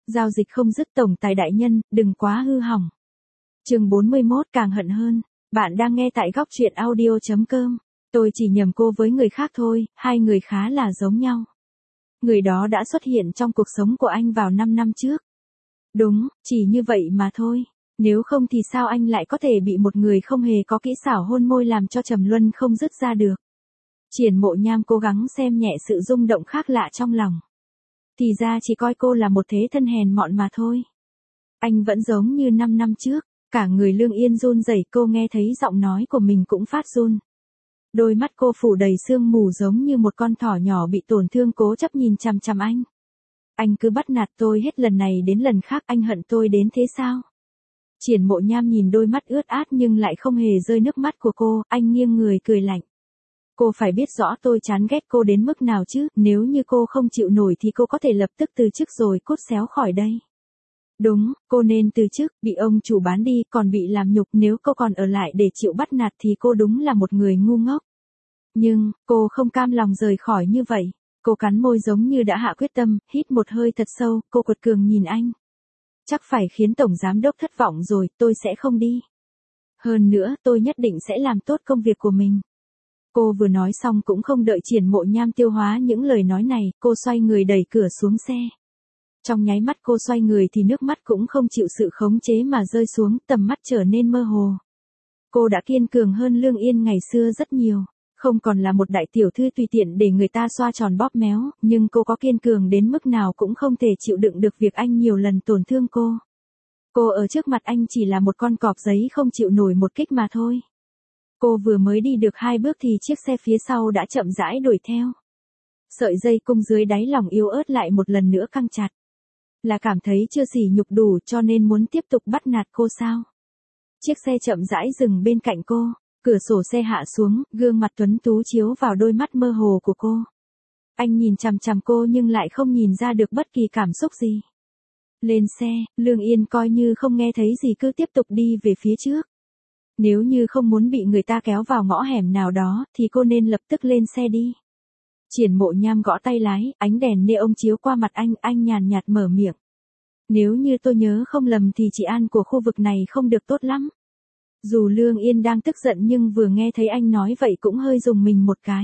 Giao dịch không dứt tổng tài đại nhân, đừng quá hư hỏng. Chương 41 càng hận hơn. Bạn đang nghe tại góc truyện audio.com. Tôi chỉ nhầm cô với người khác thôi, hai người khá là giống nhau. Người đó đã xuất hiện trong cuộc sống của anh vào 5 năm trước. Đúng, chỉ như vậy mà thôi. Nếu không thì sao anh lại có thể bị một người không hề có kỹ xảo hôn môi làm cho trầm luân không dứt ra được. Triển Mộ Nham cố gắng xem nhẹ sự rung động khác lạ trong lòng. Thì ra chỉ coi cô là một thế thân hèn mọn mà thôi. Anh vẫn giống như 5 năm trước, cả người Lương Yên run rẩy, cô nghe thấy giọng nói của mình cũng phát run. Đôi mắt cô phủ đầy sương mù giống như một con thỏ nhỏ bị tổn thương cố chấp nhìn chằm chằm anh. Anh cứ bắt nạt tôi hết lần này đến lần khác, anh hận tôi đến thế sao? Triển Mộ Nham nhìn đôi mắt ướt át nhưng lại không hề rơi nước mắt của cô, anh nghiêng người cười lạnh. Cô phải biết rõ tôi chán ghét cô đến mức nào chứ, nếu như cô không chịu nổi thì cô có thể lập tức từ chức rồi cút xéo khỏi đây. Đúng, cô nên từ chức, bị ông chủ bán đi, còn bị làm nhục, nếu cô còn ở lại để chịu bắt nạt thì cô đúng là một người ngu ngốc. Nhưng, cô không cam lòng rời khỏi như vậy. Cô cắn môi giống như đã hạ quyết tâm, hít một hơi thật sâu, cô quật cường nhìn anh. Chắc phải khiến tổng giám đốc thất vọng rồi, tôi sẽ không đi. Hơn nữa, tôi nhất định sẽ làm tốt công việc của mình. Cô vừa nói xong cũng không đợi Triển Mộ Nham tiêu hóa những lời nói này, cô xoay người đẩy cửa xuống xe. Trong nháy mắt cô xoay người thì nước mắt cũng không chịu sự khống chế mà rơi xuống, tầm mắt trở nên mơ hồ. Cô đã kiên cường hơn Lương Yên ngày xưa rất nhiều, không còn là một đại tiểu thư tùy tiện để người ta xoa tròn bóp méo, nhưng cô có kiên cường đến mức nào cũng không thể chịu đựng được việc anh nhiều lần tổn thương cô. Cô ở trước mặt anh chỉ là một con cọp giấy không chịu nổi một kích mà thôi. Cô vừa mới đi được 2 bước thì chiếc xe phía sau đã chậm rãi đuổi theo. Sợi dây cung dưới đáy lòng yếu ớt lại một lần nữa căng chặt. Là cảm thấy chưa sỉ nhục đủ cho nên muốn tiếp tục bắt nạt cô sao? Chiếc xe chậm rãi dừng bên cạnh cô, cửa sổ xe hạ xuống, gương mặt tuấn tú chiếu vào đôi mắt mơ hồ của cô. Anh nhìn chằm chằm cô nhưng lại không nhìn ra được bất kỳ cảm xúc gì. Lên xe, Lương Yên coi như không nghe thấy gì cứ tiếp tục đi về phía trước. Nếu như không muốn bị người ta kéo vào ngõ hẻm nào đó thì cô nên lập tức lên xe đi. Triển Mộ Nham gõ tay lái, ánh đèn neon chiếu qua mặt anh nhàn nhạt mở miệng. Nếu như tôi nhớ không lầm thì trị an của khu vực này không được tốt lắm. Dù Lương Yên đang tức giận nhưng vừa nghe thấy anh nói vậy cũng hơi rùng mình một cái.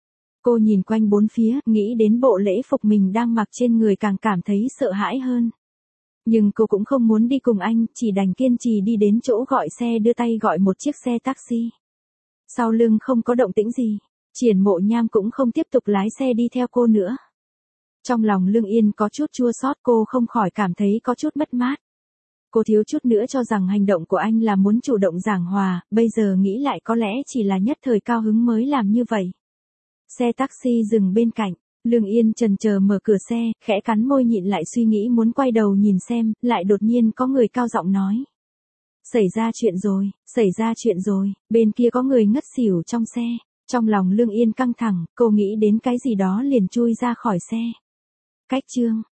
Cô nhìn quanh bốn phía, nghĩ đến bộ lễ phục mình đang mặc trên người càng cảm thấy sợ hãi hơn. Nhưng cô cũng không muốn đi cùng anh, chỉ đành kiên trì đi đến chỗ gọi xe đưa tay gọi một chiếc xe taxi. Sau lưng không có động tĩnh gì, Triển Mộ Nham cũng không tiếp tục lái xe đi theo cô nữa. Trong lòng Lương Yên có chút chua xót, cô không khỏi cảm thấy có chút mất mát. Cô thiếu chút nữa cho rằng hành động của anh là muốn chủ động giảng hòa, bây giờ nghĩ lại có lẽ chỉ là nhất thời cao hứng mới làm như vậy. Xe taxi dừng bên cạnh, Lương Yên chần chờ mở cửa xe, khẽ cắn môi nhịn lại suy nghĩ muốn quay đầu nhìn xem, lại đột nhiên có người cao giọng nói. Xảy ra chuyện rồi, bên kia có người ngất xỉu trong xe. Trong lòng Lương Yên căng thẳng, cô nghĩ đến cái gì đó liền chui ra khỏi xe. Cách chương